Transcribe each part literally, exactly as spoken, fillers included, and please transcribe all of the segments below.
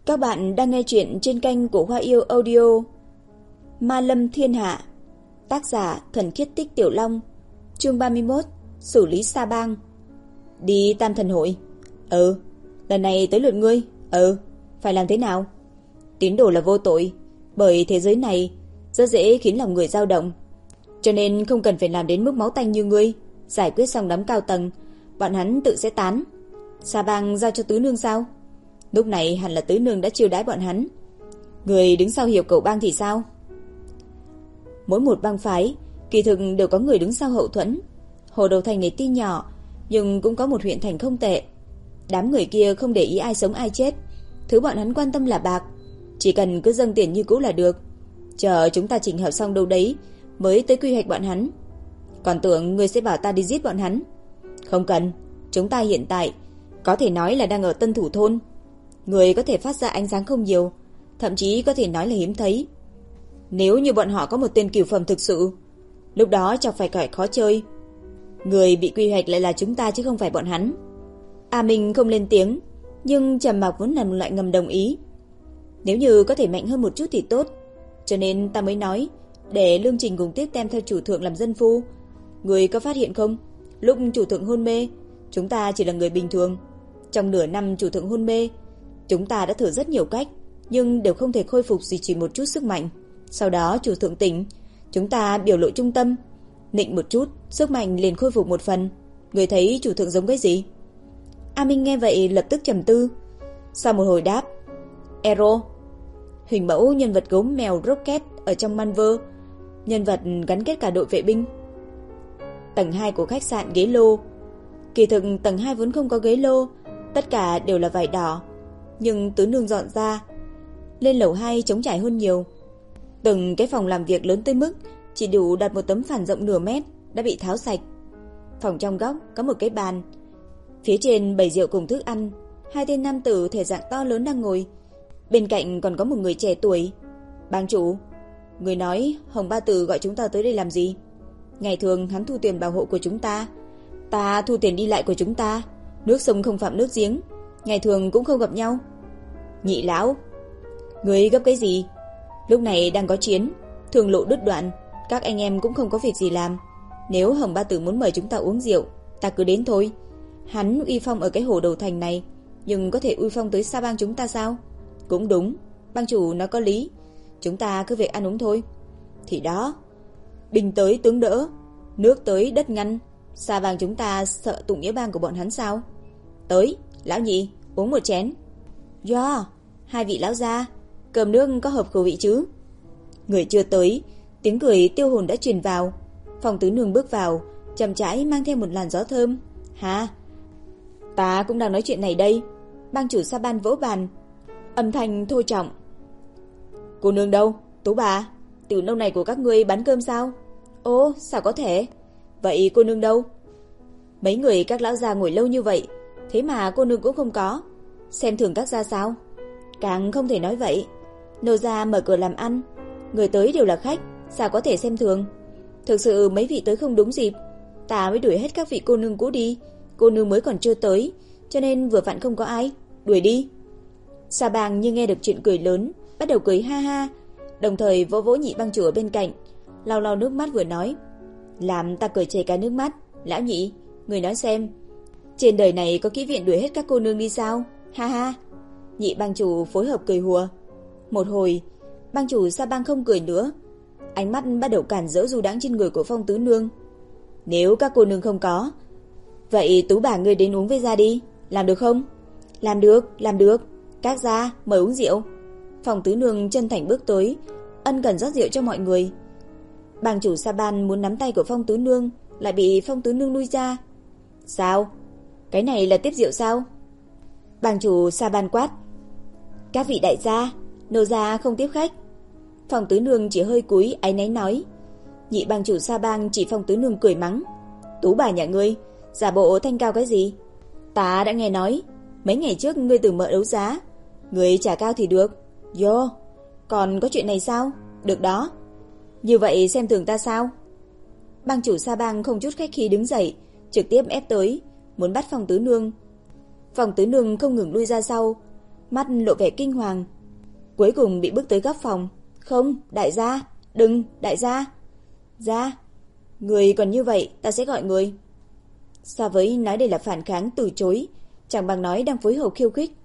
Các bạn đang nghe chuyện trên kênh của Hoa Yêu Audio. Ma Lâm Thiên Hạ. Tác giả Thuần Khiết Tích Tiểu Long. Chương ba mươi mốt. Xử lý Sa Bang. Đi Tam Thần Hội. Ừ. Lần này tới lượt ngươi. Ừ. Phải làm thế nào? Tín đồ là vô tội, bởi thế giới này rất dễ khiến lòng người dao động, cho nên không cần phải làm đến mức máu tanh như ngươi. Giải quyết xong đám cao tầng, bọn hắn tự sẽ tán. Sa Bang giao cho tứ nương sao? Lúc này hẳn là tứ nương đã chiêu đãi bọn hắn. Người đứng sau hiệp cậu bang thì sao? Mỗi một bang phái kỳ thực đều có người đứng sau hậu thuẫn. Hồ Đầu Thành này tuy nhỏ, nhưng cũng có một huyện thành không tệ. Đám người kia không để ý ai sống ai chết, thứ bọn hắn quan tâm là bạc. Chỉ cần cứ dâng tiền như cũ là được. Chờ chúng ta chỉnh hợp xong đâu đấy mới tới quy hoạch bọn hắn. Còn tưởng ngươi sẽ bảo ta đi giết bọn hắn. Không cần. Chúng ta hiện tại có thể nói là đang ở Tân Thủ Thôn. Người có thể phát ra ánh sáng không nhiều, thậm chí có thể nói là hiếm thấy. Nếu như bọn họ có một tên cửu phẩm thực sự, lúc đó chẳng phải cải khó chơi. Người bị quy hoạch lại là chúng ta chứ không phải bọn hắn. A Minh không lên tiếng, nhưng trầm mặc vốn là một loại ngầm đồng ý. Nếu như có thể mạnh hơn một chút thì tốt, cho nên ta mới nói để Lương Trình cùng tiếp tem theo chủ thượng làm dân phu. Người có phát hiện không? Lúc chủ thượng hôn mê, chúng ta chỉ là người bình thường. Trong nửa năm chủ thượng hôn mê, chúng ta đã thử rất nhiều cách, nhưng đều không thể khôi phục gì chỉ một chút sức mạnh. Sau đó chủ thượng tỉnh, chúng ta biểu lộ trung tâm, nịnh một chút, sức mạnh liền khôi phục một phần. Người thấy chủ thượng giống cái gì? A Minh nghe vậy lập tức trầm tư. Sau một hồi đáp, Ero, hình mẫu nhân vật gốm mèo Rocket ở trong Manver, nhân vật gắn kết cả đội vệ binh. Tầng hai của khách sạn ghế lô. Kỳ thực tầng hai vốn không có ghế lô, tất cả đều là vải đỏ, nhưng tứ nương dọn ra. Lên lầu hai trống trải hơn nhiều. Từng cái phòng làm việc lớn tới mức chỉ đủ đặt một tấm phản rộng nửa mét đã bị tháo sạch. Phòng trong góc có một cái bàn, phía trên bày rượu cùng thức ăn. Hai tên nam tử thể dạng to lớn đang ngồi, bên cạnh còn có một người trẻ tuổi. Bang chủ, người nói Hồng Ba Tử gọi chúng ta tới đây làm gì? Ngày thường hắn thu tiền bảo hộ của chúng ta, ta thu tiền đi lại của chúng ta. Nước sông không phạm nước giếng, ngày thường cũng không gặp nhau. Nhị lão, người gấp cái gì? Lúc này đang có chiến, thường lộ đứt đoạn, các anh em cũng không có việc gì làm. Nếu Hồng Ba Tử muốn mời chúng ta uống rượu, ta cứ đến thôi. Hắn uy phong ở cái Hồ Đầu Thành này, nhưng có thể uy phong tới Sa Bang chúng ta sao? Cũng đúng, bang chủ nói có lý. Chúng ta cứ việc ăn uống thôi. Thì đó, binh tới tướng đỡ, nước tới đất ngăn. Sa Bang chúng ta sợ tụng nghĩa bang của bọn hắn sao? Tới, lão nhị, uống một chén. Do, hai vị lão gia, cơm nước có hợp khẩu vị chứ? Người chưa tới, tiếng cười tiêu hồn đã truyền vào. Phòng tứ nương bước vào, chậm rãi mang theo một làn gió thơm. Hả? Ta cũng đang nói chuyện này đây. Bang chủ Sa Ban vỗ bàn, âm thanh thô trọng. Cô nương đâu? Tú bà, tiểu nâu này của các ngươi bán cơm sao? Ồ, sao có thể? Vậy cô nương đâu? Mấy người các lão gia ngồi lâu như vậy, thế mà cô nương cũng không có. Xem thường các gia sao? Càng không thể nói vậy. Nô gia mở cửa làm ăn, người tới đều là khách, sao có thể xem thường? Thực sự mấy vị tới không đúng dịp, ta mới đuổi hết các vị cô nương cũ đi. Cô nương mới còn chưa tới, cho nên vừa vặn không có ai, đuổi đi. Sa Bang như nghe được chuyện cười lớn, bắt đầu cười ha ha, đồng thời vỗ vỗ nhị bang chủ ở bên cạnh, lau lau nước mắt vừa nói, làm ta cười chảy cả nước mắt. Lão nhị, người nói xem, trên đời này có kỹ viện đuổi hết các cô nương đi sao? Ha ha. Nhị bang chủ phối hợp cười hùa. Một hồi, bang chủ Sa Bang không cười nữa, ánh mắt bắt đầu cản rỡ du đãng trên người của Phong tứ nương. Nếu các cô nương không có, vậy Tú bà ngươi đến uống với gia đi, làm được không? Làm được, làm được. Các gia mời uống rượu. Phong tứ nương chân thành bước tới, ân cần rót rượu cho mọi người. Bang chủ Sa Ban muốn nắm tay của Phong tứ nương, lại bị Phong tứ nương lui ra. Sao? Cái này là tiếp rượu sao? Bang chủ Sa Ban quát. Các vị đại gia, nô gia không tiếp khách. Phong tứ nương chỉ hơi cúi áy náy nói. Nhị bang chủ Sa Bang chỉ Phong tứ nương cười mắng. Tú bà nhà ngươi, giả bộ thanh cao cái gì? Ta đã nghe nói, mấy ngày trước ngươi từ mở đấu giá, ngươi trả cao thì được. Yo, còn có chuyện này sao? Được đó. Như vậy xem thường ta sao? Bang chủ Sa Bang không chút khách khí đứng dậy, trực tiếp ép tới, muốn bắt Phong tứ nương. Phong tứ nương không ngừng lui ra sau, mắt lộ vẻ kinh hoàng. Cuối cùng bị bước tới góc phòng. Không, đại gia, đừng, đại gia. Gia, người còn như vậy, ta sẽ gọi người. So với nói đây là phản kháng từ chối, chẳng bằng nói đang phối hợp khiêu khích.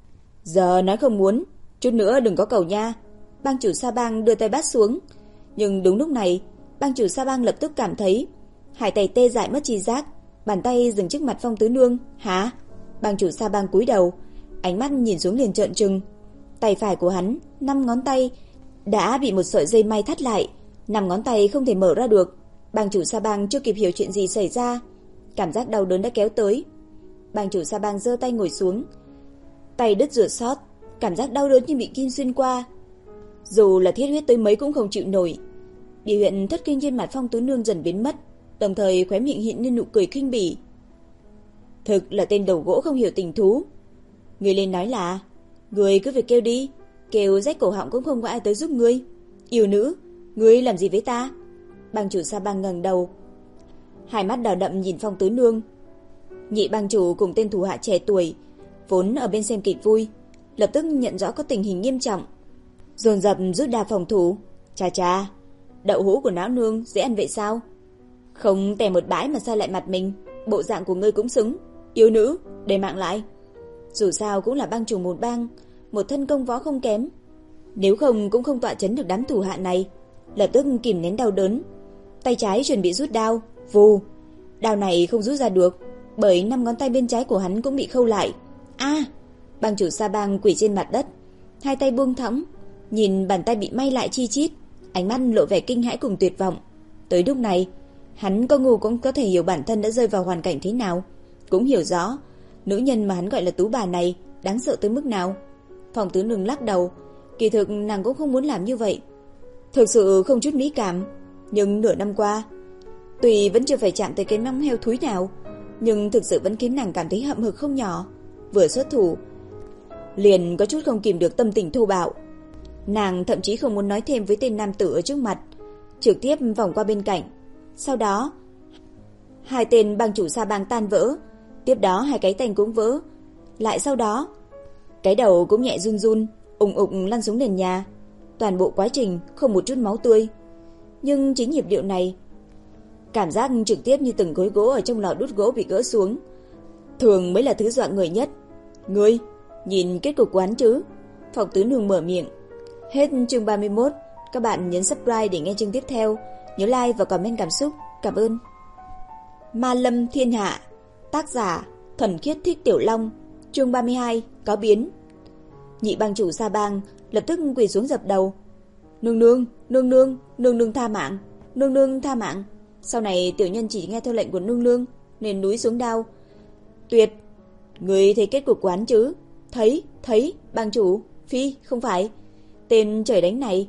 Giờ nói không muốn, chút nữa đừng có cầu nha. Bang chủ Sa Bang đưa tay bắt xuống. Nhưng đúng lúc này, bang chủ Sa Bang lập tức cảm thấy hai tay tê dại mất tri giác, bàn tay dừng trước mặt Phong Tứ Nương. Hả? Bang chủ Sa Bang cúi đầu, ánh mắt nhìn xuống liền trợn trừng. Tay phải của hắn, năm ngón tay đã bị một sợi dây may thắt lại, năm ngón tay không thể mở ra được. Bang chủ Sa Bang chưa kịp hiểu chuyện gì xảy ra, cảm giác đau đớn đã kéo tới. Bang chủ Sa Bang giơ tay ngồi xuống, tay đứt ruột xót, cảm giác đau đớn như bị kim xuyên qua. Dù là thiết huyết tới mấy cũng không chịu nổi. Biểu hiện thất kinh trên mặt Phong Tứ Nương dần biến mất, đồng thời khóe miệng hiện lên nụ cười khinh bỉ. Thực là tên đầu gỗ không hiểu tình thú. Người lên nói là, người cứ việc kêu đi, kêu rách cổ họng cũng không có ai tới giúp ngươi. Yêu nữ, ngươi làm gì với ta? Bang chủ Sa Bang ngẩng đầu, hai mắt đỏ đậm nhìn Phong Tứ Nương. Nhị bang chủ cùng tên thủ hạ trẻ tuổi vốn ở bên xem kịch vui, lập tức nhận rõ có tình hình nghiêm trọng, dồn dập rút đà phòng thủ. Chà chà, đậu hũ của lão nương dễ ăn vậy sao? Không tè một bãi mà sao lại mặt mình, bộ dạng của ngươi cũng xứng. Yêu nữ, để mạng lại. Dù sao cũng là bang chủ một bang, một thân công võ không kém, nếu không cũng không tọa chấn được đám thủ hạ này. Lập tức kìm nén đau đớn, tay trái chuẩn bị rút đao. Vù, đao này không rút ra được, bởi năm ngón tay bên trái của hắn cũng bị khâu lại. A! Bang chủ Sa Bang quỳ trên mặt đất, hai tay buông thõng, nhìn bàn tay bị may lại chi chít, ánh mắt lộ vẻ kinh hãi cùng tuyệt vọng. Tới lúc này, hắn có ngu cũng có thể hiểu bản thân đã rơi vào hoàn cảnh thế nào, cũng hiểu rõ nữ nhân mà hắn gọi là tú bà này đáng sợ tới mức nào. Phong Tứ Nương lắc đầu, kỳ thực nàng cũng không muốn làm như vậy, thực sự không chút mỹ cảm. Nhưng nửa năm qua, tuy vẫn chưa phải chạm tới cái móng heo thúi nào, nhưng thực sự vẫn khiến nàng cảm thấy hậm hực không nhỏ. Vừa xuất thủ, liền có chút không kìm được tâm tình thô bạo. Nàng thậm chí không muốn nói thêm với tên nam tử ở trước mặt, trực tiếp vòng qua bên cạnh. Sau đó, hai tên bang chủ Sa Bang tan vỡ, tiếp đó hai cái tay cũng vỡ. Lại sau đó, cái đầu cũng nhẹ run run, ùng ục lăn xuống nền nhà. Toàn bộ quá trình không một chút máu tươi. Nhưng chính nhịp điệu này, cảm giác trực tiếp như từng khối gỗ ở trong lò đút gỗ bị gỡ xuống, thường mới là thứ dọa người nhất. Ngươi, nhìn kết cục của hắn chứ? Phong Tứ Nương mở miệng. Hết chương ba mươi mốt, các bạn nhấn subscribe để nghe chương tiếp theo, nhớ like và comment cảm xúc. Cảm ơn. Ma Lâm Thiên Hạ, tác giả Thuần Khiết Thích Tiểu Long, chương ba mươi hai, có biến. Nhị bang chủ Sa Bang lập tức quỳ xuống dập đầu. Nương nương, nương nương, nương nương tha mạng, nương nương tha mạng. Sau này tiểu nhân chỉ nghe theo lệnh của nương nương, nên núi xuống đao. Tuyệt, người thấy kết cục của hắn chứ? Thấy, thấy, bang chủ. Phi, không phải. Tên trời đánh này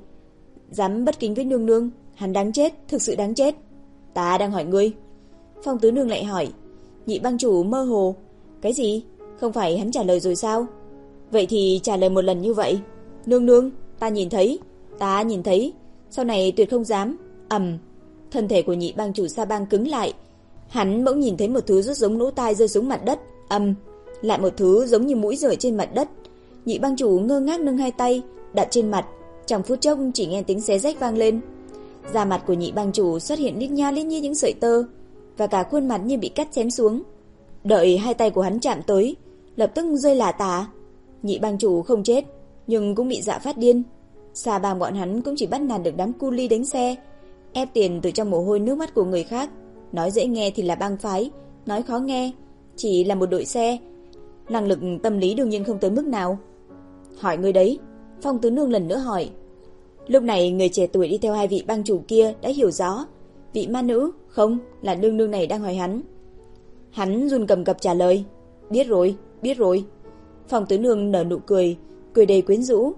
dám bất kính với nương nương, hắn đáng chết, thực sự đáng chết. Ta đang hỏi ngươi. Phong Tứ Nương lại hỏi. Nhị bang chủ mơ hồ. Cái gì? Không phải hắn trả lời rồi sao? Vậy thì trả lời một lần như vậy. Nương nương, ta nhìn thấy, ta nhìn thấy, sau này tuyệt không dám. Ầm. Thân thể của nhị bang chủ Sa Bang cứng lại. Hắn bỗng nhìn thấy một thứ rất giống lỗ tai rơi xuống mặt đất. Ầm. Lại một thứ giống như mũi rời trên mặt đất. Nhị bang chủ ngơ ngác nâng hai tay đặt trên mặt, trong phút chốc chỉ nghe tiếng xé rách vang lên. Da mặt của nhị bang chủ xuất hiện lít nha lít nhít những sợi tơ, và cả khuôn mặt như bị cắt chém xuống. Đợi hai tay của hắn chạm tới, lập tức rơi lả tả. Nhị bang chủ không chết, nhưng cũng bị dọa phát điên. Sa Bang bọn hắn cũng chỉ bắt nạt được đám cu li đánh xe, ép tiền từ trong mồ hôi nước mắt của người khác. Nói dễ nghe thì là bang phái, nói khó nghe chỉ là một đội xe. Năng lực tâm lý đương nhiên không tới mức nào. Hỏi người đấy. Phong Tứ Nương lần nữa hỏi. Lúc này người trẻ tuổi đi theo hai vị bang chủ kia đã hiểu rõ, vị ma nữ không là nương nương này đang hỏi hắn. Hắn run cầm cập trả lời. Biết rồi, biết rồi. Phong Tứ Nương nở nụ cười, cười đầy quyến rũ,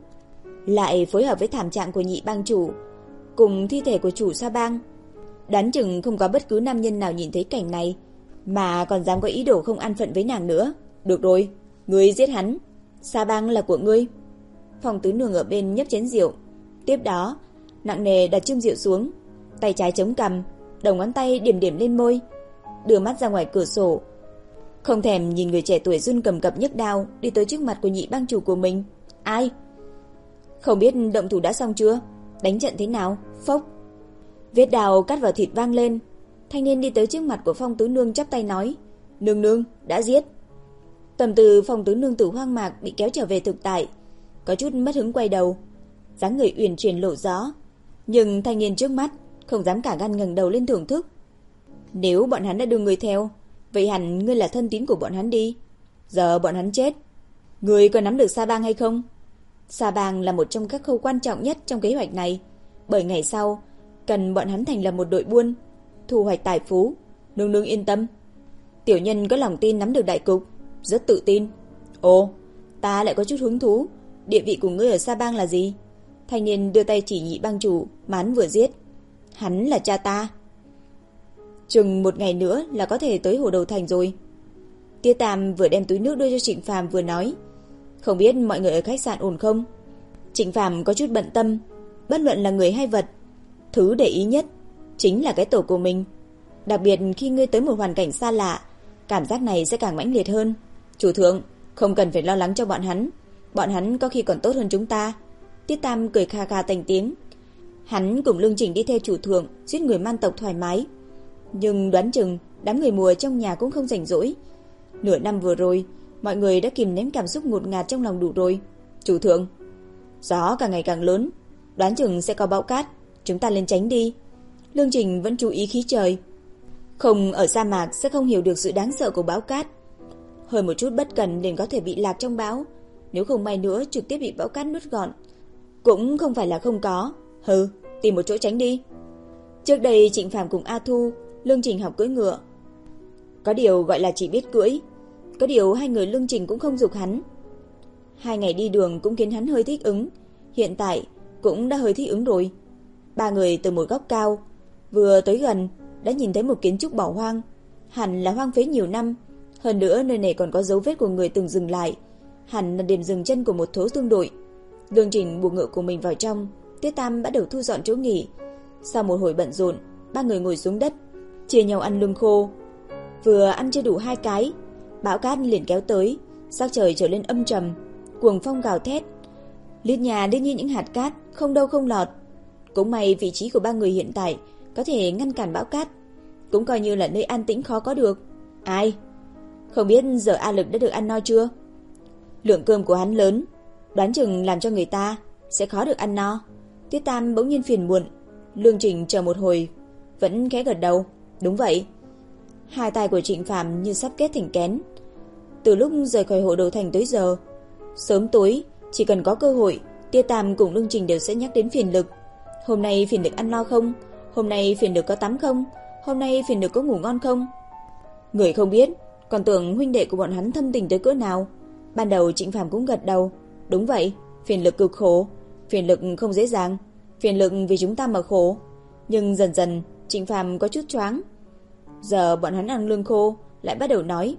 lại phối hợp với thảm trạng của nhị bang chủ cùng thi thể của chủ Sa Bang. Đoán chừng không có bất cứ nam nhân nào nhìn thấy cảnh này mà còn dám có ý đồ không an phận với nàng nữa. Được rồi, ngươi giết hắn, Sa Bang là của ngươi. Phong Tứ Nương ở bên nhấp chén rượu, tiếp đó nặng nề đặt chung rượu xuống, tay trái chống cằm, đầu ngón tay điểm điểm lên môi, đưa mắt ra ngoài cửa sổ, không thèm nhìn người trẻ tuổi run cầm cập nhấc đao đi tới trước mặt của nhị bang chủ của mình. Ai? Không biết động thủ đã xong chưa? Đánh trận thế nào? Phốc. Vết đao cắt vào thịt vang lên. Thanh niên đi tới trước mặt của Phong tứ nương chắp tay nói: Nương nương, đã giết. Tâm tư Phong tứ nương tử hoang mạc bị kéo trở về thực tại, có chút mất hứng quay đầu, dáng người uyển chuyển lộ gió, nhưng thanh niên trước mắt không dám cả gan ngẩng đầu lên thưởng thức. Nếu bọn hắn đã đưa người theo, vậy hẳn ngươi là thân tín của bọn hắn đi. Giờ bọn hắn chết, ngươi có nắm được Sa Bang hay không? Sa Bang là một trong các khâu quan trọng nhất trong kế hoạch này, bởi ngày sau cần bọn hắn thành lập một đội buôn, thu hoạch tài phú. Nương nương yên tâm, tiểu nhân có lòng tin nắm được đại cục, rất tự tin. Ồ, ta lại có chút hứng thú, địa vị của ngươi ở Sa Bang là gì? Thanh niên đưa tay chỉ nhị bang chủ mà hắn vừa giết. Hắn là cha ta. Chừng một ngày nữa là có thể tới Hồ Đầu Thành rồi. Tia Tam vừa đem túi nước đưa cho Trịnh Phàm vừa nói: Không biết mọi người ở khách sạn ổn không? Trịnh Phàm có chút bận tâm, bất luận là người hay vật, thứ để ý nhất chính là cái tổ của mình. Đặc biệt khi ngươi tới một hoàn cảnh xa lạ, cảm giác này sẽ càng mãnh liệt hơn. Chủ thượng, không cần phải lo lắng cho bọn hắn, bọn hắn có khi còn tốt hơn chúng ta. Tiết Tam cười kha kha thành tiếng. Hắn cùng Lương Trình đi theo chủ thượng giết người man tộc thoải mái, nhưng đoán chừng đám người mùa trong nhà cũng không rảnh rỗi. Nửa năm vừa rồi, mọi người đã kìm nén cảm xúc ngột ngạt trong lòng đủ rồi. Chủ thượng, gió càng ngày càng lớn, đoán chừng sẽ có bão cát, chúng ta lên tránh đi. Lương Trình vẫn chú ý khí trời. Không ở sa mạc sẽ không hiểu được sự đáng sợ của bão cát. Hơi một chút bất cẩn liền có thể bị lạc trong bão, nếu không may nữa trực tiếp bị bão cát nuốt gọn. Cũng không phải là không có. Hừ, tìm một chỗ tránh đi. Trước đây Trịnh Phàm cùng A Thu, Lương Trình học cưỡi ngựa. Có điều gọi là chỉ biết cưỡi, có điều hai người Lương Trình cũng không giục hắn. Hai ngày đi đường cũng khiến hắn hơi thích ứng, hiện tại cũng đã hơi thích ứng rồi. Ba người từ một góc cao, vừa tới gần đã nhìn thấy một kiến trúc bỏ hoang, hẳn là hoang phế nhiều năm. Hơn nữa nơi này còn có dấu vết của người từng dừng lại, hẳn là điểm dừng chân của một thố thương đội. Lương Trình buộc ngựa của mình vào trong, Tiết Tam bắt đầu thu dọn chỗ nghỉ. Sau một hồi bận rộn, ba người ngồi xuống đất, chia nhau ăn lương khô. Vừa ăn chưa đủ hai cái, bão cát liền kéo tới, sắc trời trở lên âm trầm, cuồng phong gào thét. Lít nhà đương nhiên những hạt cát không đâu không lọt. Cũng may vị trí của ba người hiện tại có thể ngăn cản bão cát, cũng coi như là nơi an tĩnh khó có được. Ai? Không biết giờ A Lực đã được ăn no chưa? Lượng cơm của hắn lớn, đoán chừng làm cho người ta sẽ khó được ăn no. Tiết Tam bỗng nhiên phiền muộn. Lương Trình chờ một hồi vẫn khẽ gật đầu. Đúng vậy. Hai tay của Trịnh Phàm như sắp kết thành kén. Từ lúc rời khỏi Hồ Đầu Thành tới giờ, sớm tối chỉ cần có cơ hội, Tiết Tam cùng Lương Trình đều sẽ nhắc đến Phiền Lực. Hôm nay Phiền Lực ăn no không? Hôm nay Phiền Lực có tắm không? Hôm nay Phiền Lực có ngủ ngon không? Người không biết, còn tưởng huynh đệ của bọn hắn thâm tình tới cỡ nào. Ban đầu Trịnh Phàm cũng gật đầu. Đúng vậy, Phiền Lực cực khổ, Phiền Lực không dễ dàng, Phiền Lực vì chúng ta mà khổ. Nhưng dần dần Trịnh Phàm có chút choáng. Giờ bọn hắn ăn lương khô lại bắt đầu nói.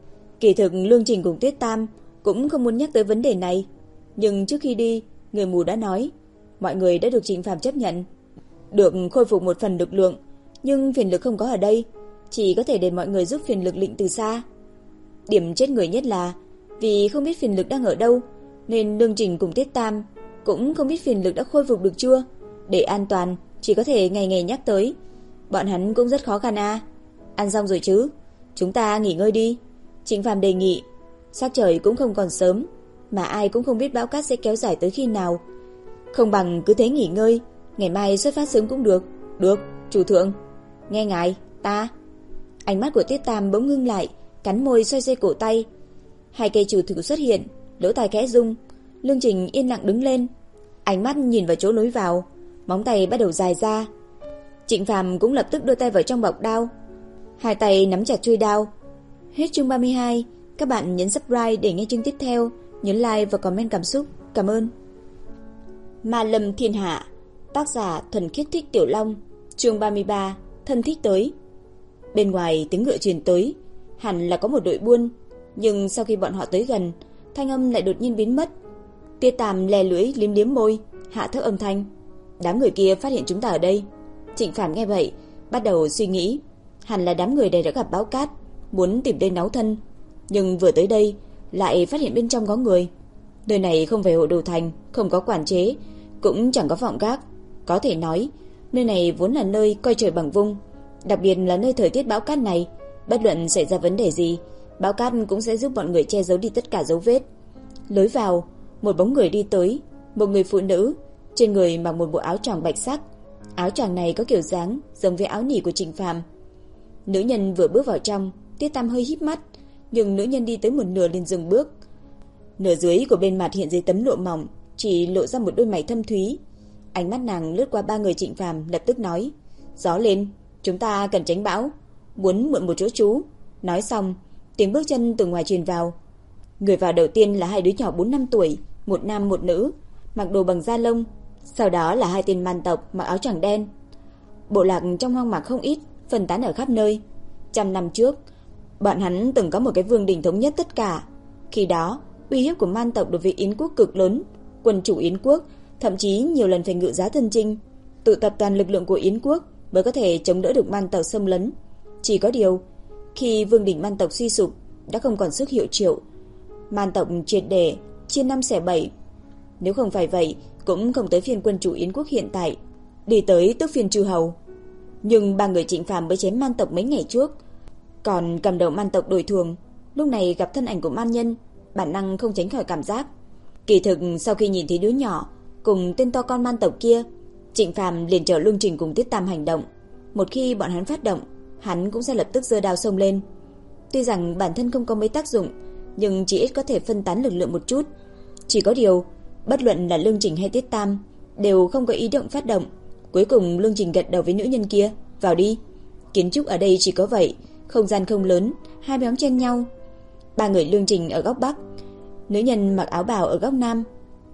Kỳ thực Lương Trình cùng Tiết Tam cũng không muốn nhắc tới vấn đề này, nhưng trước khi đi, người mù đã nói mọi người đã được Trịnh Phàm chấp nhận, được khôi phục một phần lực lượng, nhưng Phiền Lực không có ở đây, chỉ có thể để mọi người giúp Phiền Lực lịnh từ xa. Điểm chết người nhất là vì không biết Phiền Lực đang ở đâu, nên Lương Trình cùng Tiết Tam cũng không biết Phiền Lực đã khôi phục được chưa. Để an toàn, chỉ có thể ngày ngày nhắc tới. Bọn hắn cũng rất khó khăn à. Ăn xong rồi chứ, chúng ta nghỉ ngơi đi. Trịnh Phàm đề nghị. Sắc trời cũng không còn sớm, mà ai cũng không biết bão cát sẽ kéo dài tới khi nào. Không bằng cứ thế nghỉ ngơi, ngày mai xuất phát sớm cũng được. Được, chủ thượng. Nghe ngài, ta. Ánh mắt của Tiết Tam bỗng ngưng lại, cắn môi xoay xoay cổ tay. Hai cây chủ thử xuất hiện, lỗ tai khẽ rung. Lương Trình yên lặng đứng lên, ánh mắt nhìn vào chỗ lối vào, móng tay bắt đầu dài ra. Trịnh Phàm cũng lập tức đưa tay vào trong bọc đao, hai tay nắm chặt chuôi đao. Hết chương ba mươi hai, các bạn nhấn subscribe để nghe chương tiếp theo, nhấn like và comment cảm xúc. Cảm ơn. Ma Lâm Thiên Hạ, tác giả Thuần Khiết Thích Tiểu Long, chương ba mươi ba, thân thích tới. Bên ngoài tiếng ngựa truyền tới, hẳn là có một đội buôn, nhưng sau khi bọn họ tới gần, thanh âm lại đột nhiên biến mất. Tiết Tam lè lưỡi liếm liếm môi, hạ thấp âm thanh. Đám người kia phát hiện chúng ta ở đây. Trịnh Phàm nghe vậy, bắt đầu suy nghĩ, hẳn là đám người này đã gặp bão cát, muốn tìm đây náo thân, Nhưng vừa tới đây lại phát hiện bên trong có người. Nơi này không phải Hội Đồ Thành, không có quản chế, cũng chẳng có phòng gác. Có thể nói nơi này vốn là nơi coi trời bằng vung. Đặc biệt là nơi thời tiết bão cát này, bất luận xảy ra vấn đề gì, bão cát cũng sẽ giúp bọn người che giấu đi tất cả dấu vết. Lối vào, một bóng người đi tới, một người phụ nữ, trên người mặc một bộ áo choàng bạch sắc. Áo choàng này có kiểu dáng giống với áo nỉ của Trịnh Phàm. Nữ nhân vừa bước vào trong, Tiết Tam hơi híp mắt, nhưng nữ nhân đi tới một nửa liền dừng bước. Nửa dưới của bên mặt hiện dưới tấm lụa mỏng chỉ lộ ra một đôi mày thâm thúy. Ánh mắt nàng lướt qua ba người Trịnh Phàm, lập tức nói: "Gió lên, chúng ta cần tránh bão, muốn mượn một chỗ trú." Nói xong, tiếng bước chân từ ngoài truyền vào. Người vào đầu tiên là hai đứa nhỏ bốn năm tuổi, một nam một nữ, mặc đồ bằng da lông. Sau đó là hai tên man tộc mặc áo choàng đen. Bộ lạc trong hoang mạc không ít, phân tán ở khắp nơi. Trăm năm trước, bọn hắn từng có một cái vương đình thống nhất tất cả. Khi đó, uy hiếp của man tộc đối với Yến quốc cực lớn. Quân chủ Yến quốc thậm chí nhiều lần phải ngự giá thân chinh, tụ tập toàn lực lượng của Yến quốc mới có thể chống đỡ được man tộc xâm lấn. Chỉ có điều, khi vương đỉnh man tộc suy sụp, đã không còn sức hiệu triệu. Man tộc triệt để chia năm xẻ bảy. Nếu không phải vậy, cũng không tới phiên quân chủ Yến quốc hiện tại, đi tới tức phiên chư hầu. Nhưng ba người Trịnh Phàm mới chém man tộc mấy ngày trước. Còn cầm đầu man tộc đổi thường, lúc này gặp thân ảnh của man nhân, bản năng không tránh khỏi cảm giác. Kỳ thực sau khi nhìn thấy đứa nhỏ cùng tên to con man tộc kia, Trịnh Phàm liền chờ Lương Trình cùng Tiết Tam hành động. Một khi bọn hắn phát động, hắn cũng sẽ lập tức giơ đao xông lên. Tuy rằng bản thân không có mấy tác dụng, nhưng chỉ ít có thể phân tán lực lượng một chút. Chỉ có điều, bất luận là Lương Trình hay Tiết Tam đều không có ý động phát động. Cuối cùng Lương Trình gật đầu với nữ nhân kia: "Vào đi." Kiến trúc ở đây chỉ có vậy, không gian không lớn, hai nhóm chen nhau. Ba người Lương Trình ở góc bắc, nữ nhân mặc áo bào ở góc nam.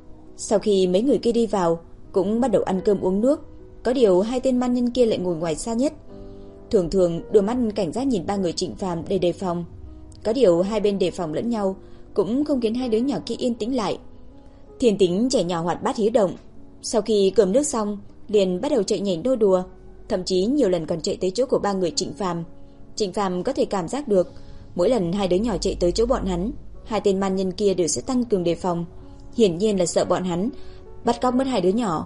Sau khi mấy người kia đi vào, cũng bắt đầu ăn cơm uống nước. Có điều hai tên man nhân kia lại ngồi ngoài xa nhất, thường thường đôi mắt cảnh giác nhìn ba người Trịnh Phàm để đề phòng. Có điều hai bên đề phòng lẫn nhau cũng không khiến hai đứa nhỏ kia yên tĩnh lại. Thiên tính trẻ nhỏ hoạt bát hiếu động, sau khi cơm nước xong liền bắt đầu chạy nhảy nô đùa, thậm chí nhiều lần còn chạy tới chỗ của ba người Trịnh Phàm. Trịnh Phàm có thể cảm giác được, mỗi lần hai đứa nhỏ chạy tới chỗ bọn hắn, hai tên man nhân kia đều sẽ tăng cường đề phòng, hiển nhiên là sợ bọn hắn bắt cóc mất hai đứa nhỏ.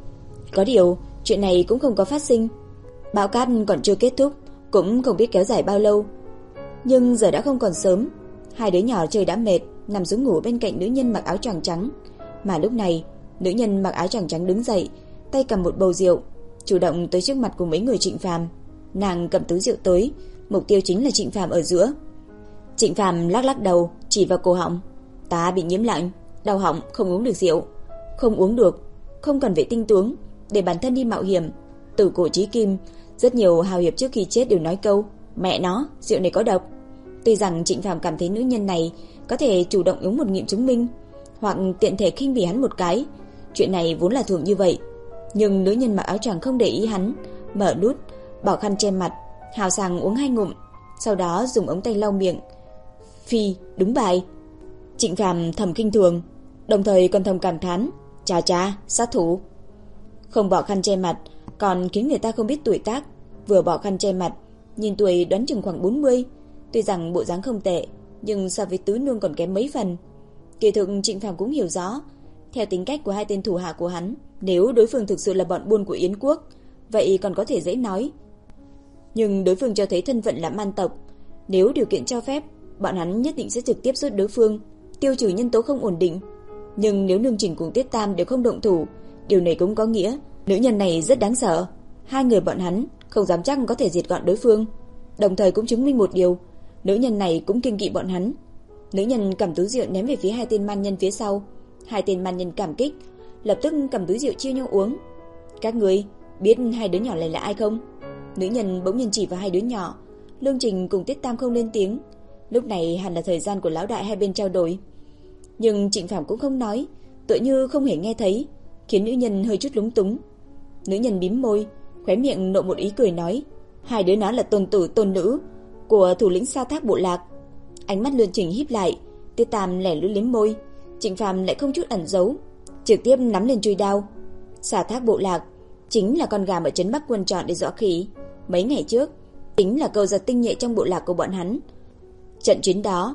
Có điều, chuyện này cũng không có phát sinh. Bão cát còn chưa kết thúc, cũng không biết kéo dài bao lâu. Nhưng giờ đã không còn sớm, hai đứa nhỏ trời đã mệt, nằm xuống ngủ bên cạnh nữ nhân mặc áo choàng trắng. Mà lúc này, nữ nhân mặc áo choàng trắng đứng dậy, tay cầm một bầu rượu, chủ động tới trước mặt của mấy người Trịnh Phàm. Nàng cầm túi rượu tới, mục tiêu chính là Trịnh Phàm ở giữa. Trịnh Phàm lắc lắc đầu, chỉ vào cổ họng: "Ta bị nhiễm lạnh, đau họng, không uống được rượu." "Không uống được, không cần phải tinh tướng, để bản thân đi mạo hiểm." Từ cổ chí kim, rất nhiều hào hiệp trước khi chết đều nói câu: "Mẹ nó, rượu này có độc." Tuy rằng Trịnh Phàm cảm thấy nữ nhân này có thể chủ động uống một ngụm chứng minh, hoặc tiện thể khinh bỉ hắn một cái, chuyện này vốn là thường như vậy. Nhưng nữ nhân mặc áo choàng không để ý hắn, mở nút, bỏ khăn che mặt, hào sảng uống hai ngụm, sau đó dùng ống tay lau miệng. Phi, đúng bài. Trịnh Phàm thầm kinh thường, đồng thời còn thầm cảm thán: "Chà chà, sát thủ." Không bỏ khăn che mặt còn khiến người ta không biết tuổi tác, vừa bỏ khăn che mặt, nhìn tuổi đoán chừng khoảng bốn mươi. Tuy rằng bộ dáng không tệ, nhưng so với tứ nương còn kém mấy phần. Kỳ thực Trịnh Phàm cũng hiểu rõ, theo tính cách của hai tên thủ hạ của hắn, nếu đối phương thực sự là bọn buôn của Yến quốc, vậy còn có thể dễ nói. Nhưng đối phương cho thấy thân phận là man tộc, nếu điều kiện cho phép, bọn hắn nhất định sẽ trực tiếp giết đối phương, tiêu trừ nhân tố không ổn định. Nhưng nếu Lương Trình cùng Tiết Tam đều không động thủ, điều này cũng có nghĩa nữ nhân này rất đáng sợ. Hai người bọn hắn không dám chắc có thể diệt gọn đối phương, đồng thời cũng chứng minh một điều, nữ nhân này cũng kiêng kỵ bọn hắn. Nữ nhân cầm túi rượu ném về phía hai tên man nhân phía sau. Hai tên man nhân cảm kích, lập tức cầm túi rượu chia nhau uống. "Các ngươi biết hai đứa nhỏ này là ai không?" Nữ nhân bỗng nhiên chỉ vào hai đứa nhỏ. Lương Trình cùng Tiết Tam không lên tiếng. Lúc này hẳn là thời gian của lão đại hai bên trao đổi. Nhưng Trịnh Phàm cũng không nói, tựa như không hề nghe thấy, khiến nữ nhân hơi chút lúng túng. Nữ nhân bím môi, khóe miệng nộ một ý cười nói: "Hai đứa nó là tôn tử tôn nữ của thủ lĩnh Sa Thác bộ lạc." Ánh mắt Lương Trình híp lại, Tiết Tam lẻ lưỡi liếm môi, Trịnh Phàm lại không chút ẩn giấu, trực tiếp nắm lên chuôi đao. Sa Thác bộ lạc chính là con gà ở trấn Bắc Quân chọn để dọa khỉ. Mấy ngày trước, chính là câu giật tinh nhuệ trong bộ lạc của bọn hắn. Trận chiến đó,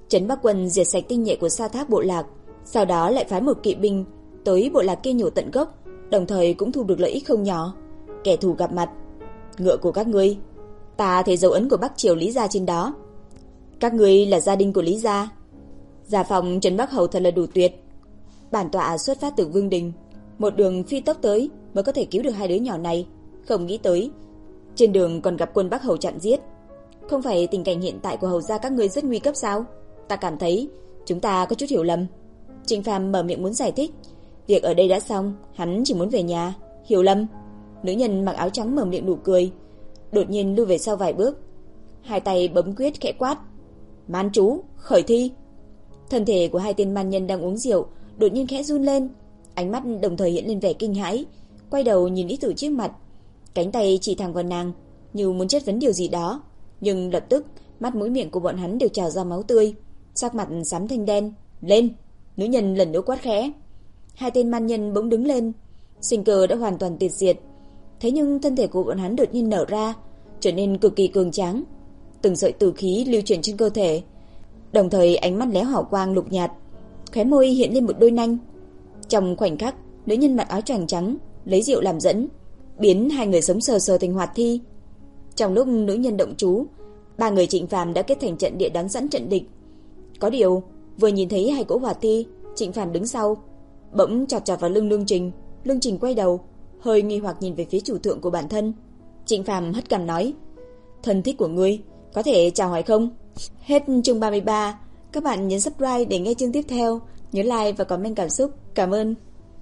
Trấn Bắc Quân diệt sạch tinh nhuệ của Sa Thác bộ lạc, sau đó lại phái một kỵ binh tới bộ lạc kia nhổ tận gốc, đồng thời cũng thu được lợi ích không nhỏ. Kẻ thù gặp mặt, ngựa của các ngươi, ta thấy dấu ấn của Bắc Triều Lý gia trên đó. Các ngươi là gia đình của Lý gia. Gia phòng Trấn Bắc Hầu thật là đủ tuyệt. Bản tọa xuất phát từ Vương Đình, một đường phi tốc tới mới có thể cứu được hai đứa nhỏ này, không nghĩ tới trên đường còn gặp quân Bắc Hầu chặn giết. Không phải tình cảnh hiện tại của hầu gia các ngươi rất nguy cấp sao? Ta cảm thấy chúng ta có chút hiểu lầm. Trịnh Phàm mở miệng muốn giải thích, việc ở đây đã xong, hắn chỉ muốn về nhà. Hiểu lầm? Nữ nhân mặc áo trắng mở miệng nụ cười, đột nhiên lùi về sau vài bước, hai tay bấm quyết khẽ quát: "Man chú, khởi thi!" Thân thể của hai tên man nhân đang uống rượu đột nhiên khẽ run lên, ánh mắt đồng thời hiện lên vẻ kinh hãi, quay đầu nhìn Lý Tử trước mặt, cánh tay chỉ thẳng vào nàng, như muốn chất vấn điều gì đó, nhưng lập tức mắt mũi miệng của bọn hắn đều trào ra máu tươi, sắc mặt xám thanh đen. "Lên!" Nữ nhân lần nữa quát khẽ. Hai tên man nhân bỗng đứng lên, sinh cơ đã hoàn toàn tuyệt diệt, thế nhưng thân thể của bọn hắn đột nhiên nở ra, trở nên cực kỳ cường tráng, từng sợi tử khí lưu chuyển trên cơ thể, đồng thời ánh mắt lóe hào quang lục nhạt, khóe môi hiện lên một đôi nanh. Trong khoảnh khắc, nữ nhân mặc áo choàng trắng lấy rượu làm dẫn, biến hai người sống sờ sờ thành hoạt thi. Trong lúc nữ nhân động chú, ba người Trịnh Phàm đã kết thành trận địa đón sẵn trận địch. Có điều, vừa nhìn thấy hai cỗ hoạt thi, Trịnh Phàm đứng sau, bỗng chọt chọt vào lưng Lương Trình. Lương Trình quay đầu, hơi nghi hoặc nhìn về phía chủ thượng của bản thân. Trịnh Phàm hất cằm nói: "Thân thích của ngươi, có thể chào hỏi không?" Hết chương ba mươi ba. Các bạn nhấn subscribe để nghe chương tiếp theo, nhớ like và comment cảm xúc. Cảm ơn.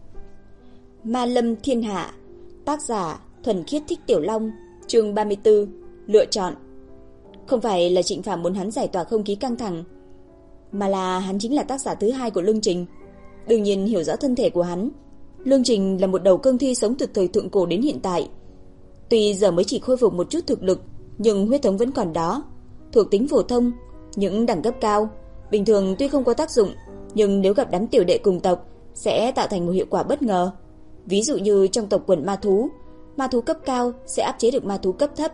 Ma Lâm Thiên Hạ, tác giả Thuần Khiết Thích Tiểu Long, chương ba mươi tư. Lựa chọn. Không phải là Trịnh Phàm muốn hắn giải tỏa không khí căng thẳng, mà là hắn chính là tác giả thứ hai của Lương Trình, đương nhiên hiểu rõ thân thể của hắn. Lương Trình là một đầu cương thi sống từ thời thượng cổ đến hiện tại, tuy giờ mới chỉ khôi phục một chút thực lực, nhưng huyết thống vẫn còn đó. Thuộc tính phổ thông, những đẳng cấp cao bình thường tuy không có tác dụng, nhưng nếu gặp đám tiểu đệ cùng tộc sẽ tạo thành một hiệu quả bất ngờ. Ví dụ như trong tộc quần ma thú, ma thú cấp cao sẽ áp chế được ma thú cấp thấp.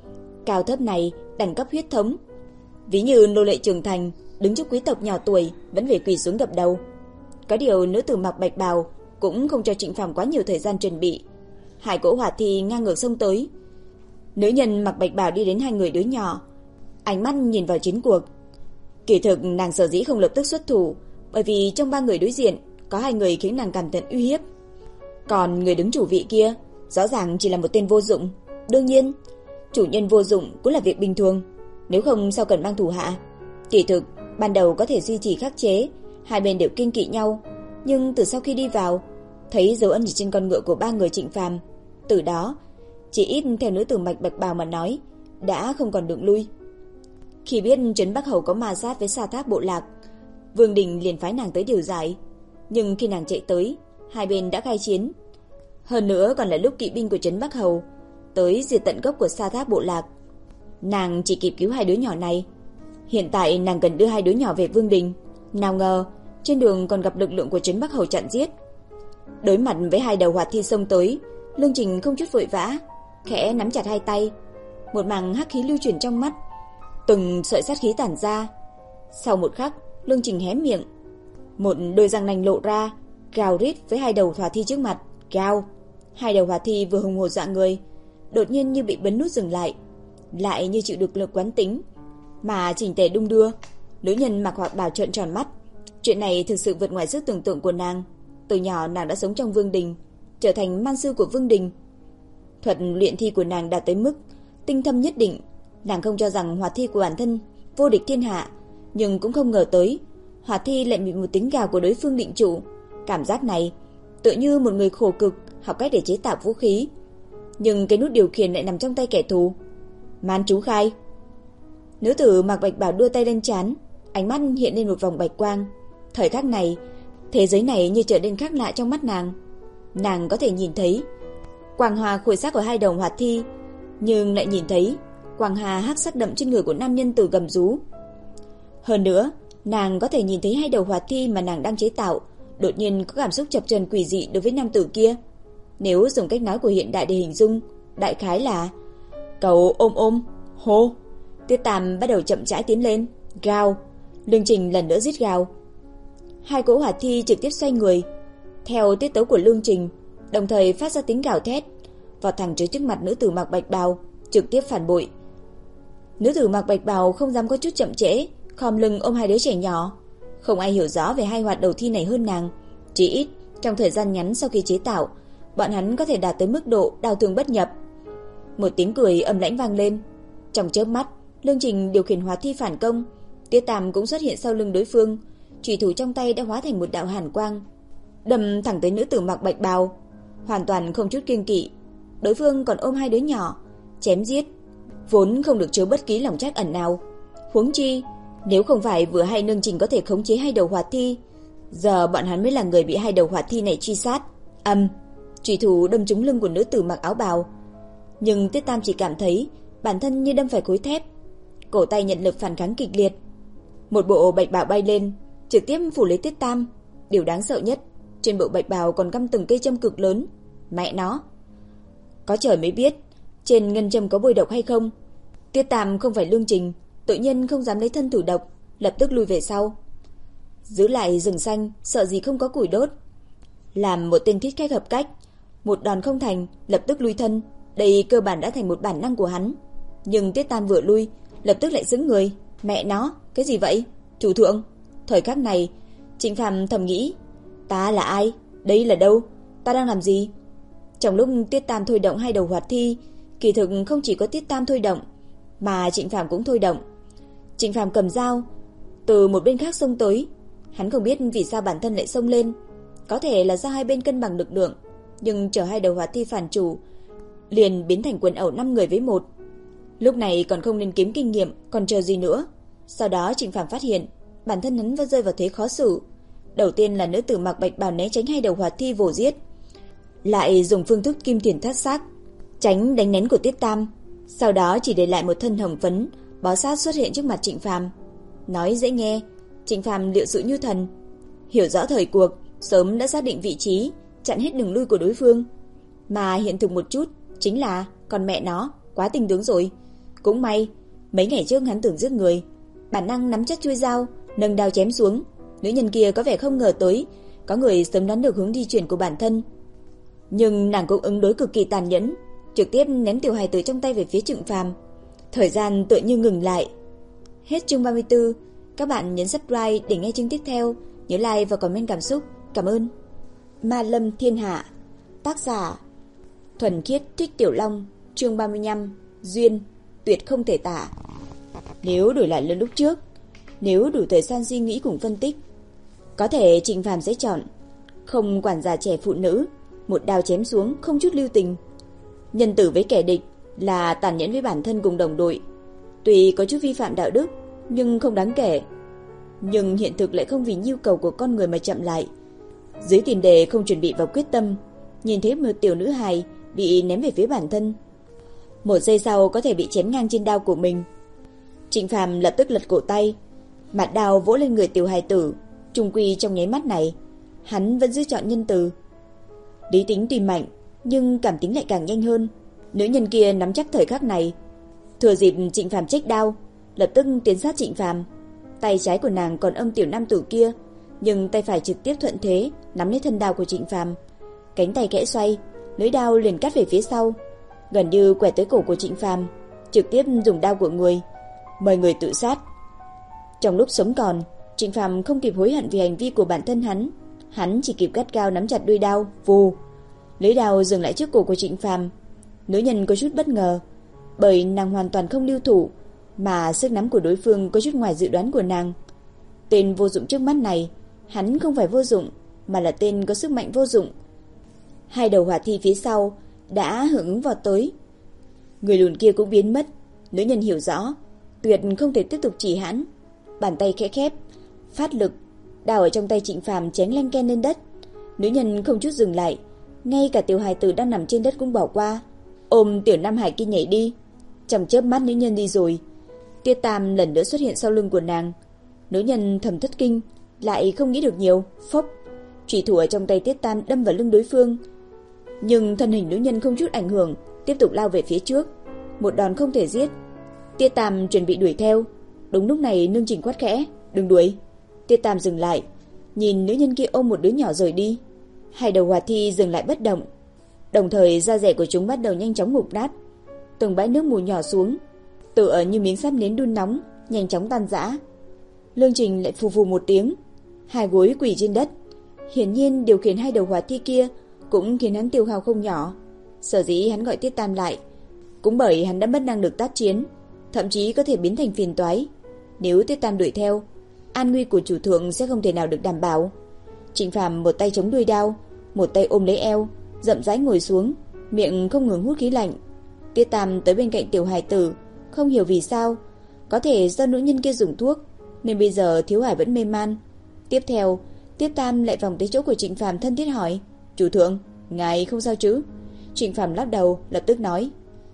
Cao thấp này đẳng cấp huyết thống. Ví như nô lệ trưởng thành đứng trước quý tộc nhỏ tuổi vẫn phải quỳ xuống gập đầu. Có điều nữ tử mặc bạch bào cũng không cho Trịnh Phàm quá nhiều thời gian chuẩn bị. Hai cỗ hỏa thi ngang ngược xông tới. Nữ nhân mặc bạch bào đi đến hai người đứa nhỏ, ánh mắt nhìn vào chiến cuộc. Kỳ thực nàng sở dĩ không lập tức xuất thủ, bởi vì trong ba người đối diện có hai người khiến nàng cảm thấy uy hiếp. Còn người đứng chủ vị kia rõ ràng chỉ là một tên vô dụng. Đương nhiên, chủ nhân vô dụng cũng là việc bình thường, nếu không sao cần mang thủ hạ. Kỳ thực ban đầu có thể duy trì khắc chế, hai bên đều kiêng kỵ nhau, nhưng từ sau khi đi vào, thấy dấu ấn trên con ngựa của ba người Trịnh Phàm, từ đó chỉ ít theo nữ tử mạch bạch bào mà nói, đã không còn đường lui. Khi biết Trấn Bắc Hầu có ma sát với Sa Thác bộ lạc, Vương Đình liền phái nàng tới điều giải, nhưng khi nàng chạy tới, hai bên đã khai chiến. Hơn nữa còn là lúc kỵ binh của Trấn Bắc Hầu tới diệt tận gốc của Sa Thác bộ lạc, nàng chỉ kịp cứu hai đứa nhỏ này. Hiện tại nàng cần đưa hai đứa nhỏ về Vương Đình, nào ngờ trên đường còn gặp lực lượng của Trấn Bắc Hầu chặn giết. Đối mặt với hai đầu hoạt thi xông tới, Lương Trình không chút vội vã, khẽ nắm chặt hai tay, một mảng hắc khí lưu chuyển trong mắt, từng sợi sát khí tản ra. Sau một khắc, Lương Trình hé miệng, một đôi răng nanh lộ ra, gào rít với hai đầu hỏa thi trước mặt. Gào! Hai đầu hỏa thi vừa hùng hổ dọa người, đột nhiên như bị bấn nút dừng lại, lại như chịu được lực quán tính mà chỉnh tề đung đưa. Nữ nhân mặc hoặc bào trợn tròn mắt. Chuyện này thực sự vượt ngoài sức tưởng tượng của nàng. Từ nhỏ nàng đã sống trong Vương Đình, trở thành man sư của Vương Đình. Thuật luyện thi của nàng đạt tới mức tinh thâm nhất định. Nàng không cho rằng hỏa thi của bản thân vô địch thiên hạ, nhưng cũng không ngờ tới hỏa thi lại bị một tiếng gào của đối phương định chủ. Cảm giác này tựa như một người khổ cực học cách để chế tạo vũ khí, nhưng cái nút điều khiển lại nằm trong tay kẻ thù. Man chú khai. Nữ tử mặc bạch bào đưa tay lên trán, ánh mắt hiện lên một vòng bạch quang. Thời khắc này, thế giới này như trở nên khác lạ trong mắt nàng. Nàng có thể nhìn thấy quang hoa khôi sắc của hai đầu hoạt thi, nhưng lại nhìn thấy quang hà hắc sắc đậm trên người của nam nhân từ gầm rú. Hơn nữa, nàng có thể nhìn thấy hai đầu hoạt thi mà nàng đang chế tạo đột nhiên có cảm xúc chập chờn quỷ dị đối với nam tử kia. Nếu dùng cách nói của hiện đại để hình dung, đại khái là cầu ôm ôm, hô. Tiết Tam bắt đầu chậm rãi tiến lên, gào. Lương Trình lần nữa rít gào. Hai cỗ hỏa thi trực tiếp xoay người, theo tiết tấu của Lương Trình, đồng thời phát ra tiếng gào thét, vọt thẳng tới trước mặt nữ tử mặc bạch bào, trực tiếp phản bội. Nữ tử mặc bạch bào không dám có chút chậm trễ, khom lưng ôm hai đứa trẻ nhỏ. Không ai hiểu rõ về hai hoạt đầu thi này hơn nàng, chỉ ít trong thời gian ngắn sau khi chế tạo, bọn hắn có thể đạt tới mức độ đau thương bất nhập. Một tiếng cười âm lãnh vang lên. Trong chớp mắt, Lương Trình điều khiển hỏa thi phản công, Tiết Tam cũng xuất hiện sau lưng đối phương, chủy thủ trong tay đã hóa thành một đạo hàn quang, đâm thẳng tới nữ tử mặc bạch bào, hoàn toàn không chút kiêng kỵ. Đối phương còn ôm hai đứa nhỏ, chém giết vốn không được chứa bất kỳ lòng trắc ẩn nào. Huống chi, nếu không phải vừa hay Lương Trình có thể khống chế hai đầu hỏa thi, giờ bọn hắn mới là người bị hai đầu hỏa thi này truy sát. Âm, chủy thủ đâm trúng lưng của nữ tử mặc áo bào. Nhưng Tiết Tam chỉ cảm thấy bản thân như đâm phải khối thép, cổ tay nhận lực phản kháng kịch liệt. Một bộ bạch bào bay lên, trực tiếp phủ lấy Tiết Tam. Điều đáng sợ nhất, trên bộ bạch bào còn găm từng cây châm cực lớn. Mẹ nó, có trời mới biết trên ngân châm có bôi độc hay không. Tiết Tam không phải Lương Trình, tự nhiên không dám lấy thân thủ độc, lập tức lùi về sau. Giữ lại rừng xanh, sợ gì không có củi đốt. Làm một tên thiết khách hợp cách, một đòn không thành, lập tức lui thân. Đây cơ bản đã thành một bản năng của hắn. Nhưng Tiết Tam vừa lui, lập tức lại sững người. Mẹ nó, cái gì vậy? Chủ thượng. Thời khắc này, Trịnh Phàm thầm nghĩ, ta là ai? Đây là đâu? Ta đang làm gì? Trong lúc Tiết Tam thôi động hai đầu hoạt thi, kỳ thực không chỉ có Tiết Tam thôi động, mà Trịnh Phàm cũng thôi động. Trịnh Phàm cầm dao từ một bên khác xông tới. Hắn không biết vì sao bản thân lại xông lên, có thể là do hai bên cân bằng lực lượng, nhưng chờ hai đầu hoạt thi phản chủ, liền biến thành quần ẩu năm người với một. Lúc này còn không nên kiếm kinh nghiệm, còn chờ gì nữa? Sau đó Trịnh Phàm phát hiện bản thân hắn vẫn rơi vào thế khó xử. Đầu tiên là nữ tử mặc bạch bào né tránh hai đầu hoạt thi vồ giết, lại dùng phương thức kim tiền thất xác tránh đánh nén của Tiết Tam. Sau đó chỉ để lại một thân hồng phấn bó sát xuất hiện trước mặt Trịnh Phàm. Nói dễ nghe, Trịnh Phàm liệu sự như thần, hiểu rõ thời cuộc, sớm đã xác định vị trí, chặn hết đường lui của đối phương. Mà hiện thực một chút chính là, còn mẹ nó, quá tình tướng rồi. Cũng may, mấy ngày trước hắn tưởng giết người, bản năng nắm chắc chuôi dao, nâng đao chém xuống. Nữ nhân kia có vẻ không ngờ tới có người sớm đoán được hướng di chuyển của bản thân, nhưng nàng cũng ứng đối cực kỳ tàn nhẫn, trực tiếp ném tiểu hài tử trong tay về phía Trịnh Phàm. Thời gian tựa như ngừng lại. Hết chương ba mươi tư. Các bạn nhấn subscribe để nghe chương tiếp theo, nhớ like và comment cảm xúc. Cảm ơn. Ma Lâm Thiên Hạ. Tác giả Thuần Khiết Thích Tiểu Long. Chương ba mươi lăm. Duyên tuyệt không thể tả. Nếu đổi lại lần lúc trước, nếu đủ thời gian suy nghĩ cùng phân tích, có thể Trịnh Phàm sẽ chọn không quản già trẻ phụ nữ, một đao chém xuống không chút lưu tình. Nhân tử với kẻ địch, là tàn nhẫn với bản thân cùng đồng đội. Tuy có chút vi phạm đạo đức, nhưng không đáng kể. Nhưng hiện thực lại không vì nhu cầu của con người mà chậm lại. Dưới tiền đề không chuẩn bị vào quyết tâm, nhìn thấy một tiểu nữ hài bị ném về phía bản thân, một giây sau có thể bị chém ngang trên đao của mình. Trịnh Phàm lập tức lật cổ tay, mặt đao vỗ lên người tiểu hài tử. Trung quy trong nháy mắt này, hắn vẫn giữ chọn nhân từ. Lý tính tuy mạnh, nhưng cảm tính lại càng nhanh hơn. Nữ nhân kia nắm chắc thời khắc này, thừa dịp Trịnh Phàm chếch đao, lập tức tiến sát Trịnh Phàm. Tay trái của nàng còn ôm tiểu nam tử kia, nhưng tay phải trực tiếp thuận thế nắm lấy thân đao của Trịnh Phàm. Cánh tay khẽ xoay, lưỡi đao liền cắt về phía sau, gần như quẹt tới cổ của Trịnh Phàm, trực tiếp dùng đao của người mời người tự sát. Trong lúc sống còn, Trịnh Phàm không kịp hối hận vì hành vi của bản thân hắn, hắn chỉ kịp gắt gao nắm chặt đuôi đao. Vù, lưỡi đao dừng lại trước cổ của Trịnh Phàm. Nữ nhân có chút bất ngờ, bởi nàng hoàn toàn không lưu thủ, mà sức nắm của đối phương có chút ngoài dự đoán của nàng. Tên vô dụng trước mắt này, hắn không phải vô dụng, mà là tên có sức mạnh vô dụng. Hai đầu hỏa thi phía sau đã hưởng ứng vọt tới. Người lùn kia cũng biến mất. Nữ nhân hiểu rõ, tuyệt không thể tiếp tục trì hoãn. Bàn tay khẽ khép, phát lực, đao ở trong tay Trịnh Phàm chém leng ken lên đất. Nữ nhân không chút dừng lại, ngay cả tiểu hài tử đang nằm trên đất cũng bỏ qua, ôm tiểu nam hải kia nhảy đi. Trong chớp mắt nữ nhân đi rồi, Tiết Tam lần nữa xuất hiện sau lưng của nàng. Nữ nhân thầm thất kinh, lại không nghĩ được nhiều. Phốc, chủy thủ ở trong tay Tiết Tam đâm vào lưng đối phương, nhưng thân hình nữ nhân không chút ảnh hưởng, tiếp tục lao về phía trước. Một đòn không thể giết. Tiết Tam chuẩn bị đuổi theo. Đúng lúc này Nương Trình quát khẽ, Đừng đuổi. Tiết Tam dừng lại, nhìn nữ nhân kia ôm một đứa nhỏ rời đi. Hai đầu hỏa thi dừng lại bất động, đồng thời da rẻ của chúng bắt đầu nhanh chóng mục nát. Từng bãi nước mù nhỏ xuống, tựa như miếng sắt nến đun nóng, nhanh chóng tan rã. Lương Trình lại phù phù một tiếng, hai gối quỳ trên đất. Hiển nhiên điều khiển hai đầu hỏa thi kia cũng khiến hắn tiêu hao không nhỏ. Sở dĩ hắn gọi Tiết Tam lại, cũng bởi hắn đã mất năng lực tác chiến, thậm chí có thể biến thành phiền toái. Nếu Tiết Tam đuổi theo, an nguy của chủ thượng sẽ không thể nào được đảm bảo. Trịnh Phàm một tay chống đuôi đao, một tay ôm lấy eo, rậm rãi ngồi xuống, miệng không ngừng hút khí lạnh. Tiết Tam tới bên cạnh tiểu hài tử, không hiểu vì sao, có thể do nữ nhân kia dùng thuốc, nên bây giờ Thiếu Hải vẫn mê man. Tiếp theo, Tiết Tam lại vòng tới chỗ của Trịnh Phàm thân thiết hỏi: "Chủ thượng, ngài không sao chứ?" Trịnh Phàm lắc đầu, lập tức nói: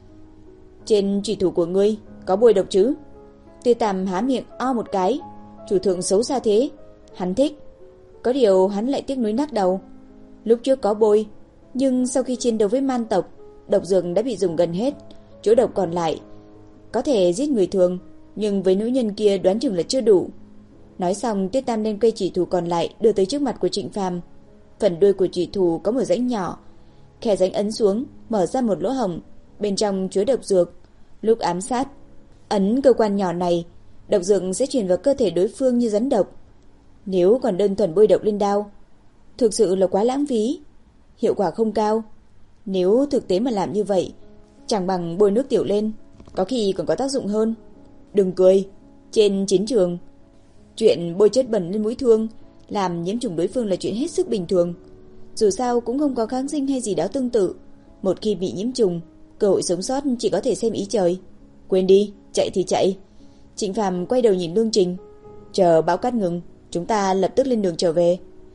"Trên chủy thủ của ngươi có bôi độc chứ?" Tiết Tam há miệng o một cái: "Chủ thượng xấu xa thế, hắn thích." Có điều hắn lại tiếc nuối lắc đầu. Lúc trước có bôi, nhưng sau khi chiến đấu với man tộc, độc dược đã bị dùng gần hết, chỗ độc còn lại có thể giết người thường, nhưng với nữ nhân kia đoán chừng là chưa đủ. Nói xong, Tiết Tam đem cây chỉ thủ còn lại đưa tới trước mặt của Trịnh Phàm. Phần đuôi của chỉ thủ có một rãnh nhỏ, khe rãnh ấn xuống, mở ra một lỗ hổng, bên trong chứa độc dược. Lúc ám sát, ấn cơ quan nhỏ này, độc dược sẽ truyền vào cơ thể đối phương như rắn độc. Nếu còn đơn thuần bôi độc lên đao, thực sự là quá lãng phí, hiệu quả không cao. Nếu thực tế mà làm như vậy, chẳng bằng bôi nước tiểu lên, có khi còn có tác dụng hơn. Đừng cười, trên chiến trường, chuyện bôi chất bẩn lên mũi thương làm nhiễm trùng đối phương là chuyện hết sức bình thường. Dù sao cũng không có kháng sinh hay gì đó tương tự. Một khi bị nhiễm trùng, cơ hội sống sót chỉ có thể xem ý trời. Quên đi, chạy thì chạy. Trịnh Phàm quay đầu nhìn Lương Trình: "Chờ bão cát ngừng, chúng ta lập tức lên đường trở về."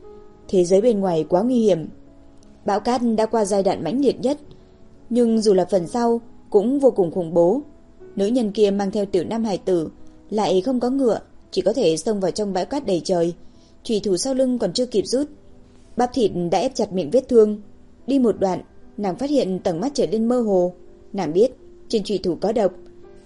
Thế giới bên ngoài quá nguy hiểm. Bão cát đã qua giai đoạn mãnh liệt nhất, nhưng dù là phần sau cũng vô cùng khủng bố. Nữ nhân kia mang theo tiểu nam hài tử, lại không có ngựa, chỉ có thể xông vào trong bão cát đầy trời. Chủy thủ sau lưng còn chưa kịp rút, bắp thịt đã ép chặt miệng vết thương. Đi một đoạn, nàng phát hiện tầng mắt trở nên mơ hồ. Nàng biết trên chủy thủ có độc,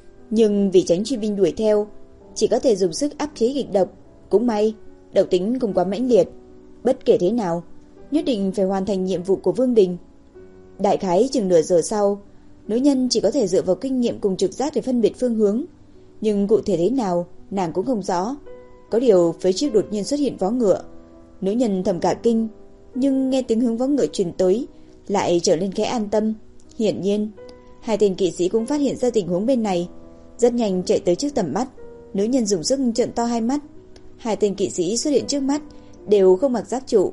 nhưng vì tránh truy binh đuổi theo, chỉ có thể dùng sức áp chế kịch độc. Cũng may, độc tính không quá mãnh liệt. Bất kể thế nào, nhất định phải hoàn thành nhiệm vụ của Vương Đình. Đại khái chừng nửa giờ sau, nữ nhân chỉ có thể dựa vào kinh nghiệm cùng trực giác để phân biệt phương hướng, nhưng cụ thể thế nào nàng cũng không rõ. Có điều phía trước đột nhiên xuất hiện vó ngựa, nữ nhân thầm cả kinh, nhưng nghe tiếng hướng vó ngựa truyền tới, lại trở lên khẽ an tâm. Hiển nhiên, hai tên kỵ sĩ cũng phát hiện ra tình huống bên này, rất nhanh chạy tới trước tầm mắt. Nữ nhân dùng sức trợn to hai mắt. Hai tên kỵ sĩ xuất hiện trước mắt đều không mặc giáp trụ,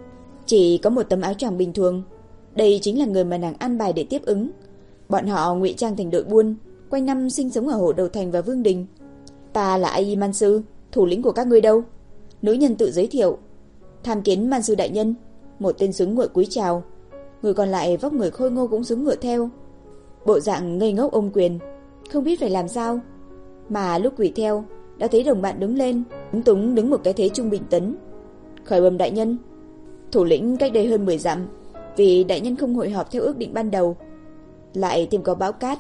chỉ có một tấm áo choàng bình thường. Đây chính là người mà nàng an bài để tiếp ứng. Bọn họ ngụy trang thành đội buôn, quanh năm sinh sống ở Hồ Đầu Thành và Vương Đình. "Ta là Ai Man Sư, thủ lĩnh của các ngươi đâu?" Nữ nhân tự giới thiệu. "Tham kiến Man Sư đại nhân." Một tên xuống ngựa cúi chào, người còn lại vóc người khôi ngô cũng xuống ngựa theo, bộ dạng ngây ngốc ôm quyền, không biết phải làm sao. Mà lúc quỳ theo, đã thấy đồng bạn đứng lên, lúng túng đứng một cái thế trung bình tấn. "Khởi bẩm đại nhân, thủ lĩnh cách đây hơn mười dặm, vì đại nhân không hội họp theo ước định ban đầu, lại tìm có bão cát,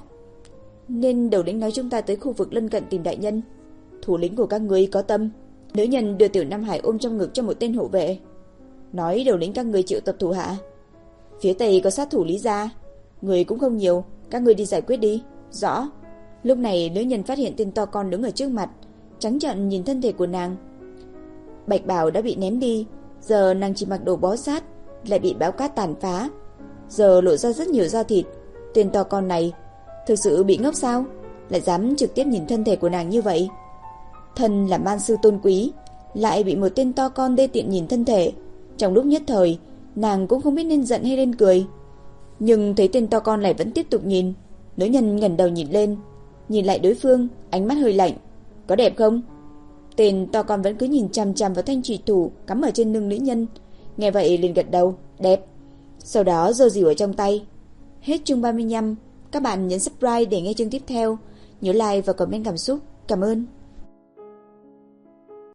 nên đầu lĩnh nói chúng ta tới khu vực lân cận tìm đại nhân. Thủ lĩnh của các ngươi có tâm." Nữ nhân đưa tiểu Nam Hải ôm trong ngực cho một tên hộ vệ, nói: "Đầu lĩnh các ngươi triệu tập thủ hạ, phía tây có sát thủ Lý gia, người cũng không nhiều, các ngươi đi giải quyết đi." "Rõ." Lúc này nữ nhân phát hiện tên to con đứng ở trước mặt, trắng trợn nhìn thân thể của nàng. Bạch bào đã bị ném đi, giờ nàng chỉ mặc đồ bó sát, lại bị bão cát tàn phá, giờ lộ ra rất nhiều da thịt. Tên to con này thực sự bị ngốc sao, lại dám trực tiếp nhìn thân thể của nàng như vậy? Thân là man sư tôn quý, lại bị một tên to con đê tiện nhìn thân thể. Trong lúc nhất thời, nàng cũng không biết nên giận hay nên cười. Nhưng thấy tên to con này vẫn tiếp tục nhìn, nữ nhân ngẩng đầu nhìn lên, nhìn lại đối phương, ánh mắt hơi lạnh. "Có đẹp không?" Tên to con vẫn cứ nhìn chằm chằm vào thanh chủy thủ cắm ở trên lưng nữ nhân. Nghe vậy liền gật đầu, "Đẹp." Sau đó giơ dìu ở trong tay. Hết chương ba mươi lăm. Các bạn nhấn subscribe để nghe chương tiếp theo. Nhớ like và comment cảm xúc. Cảm ơn.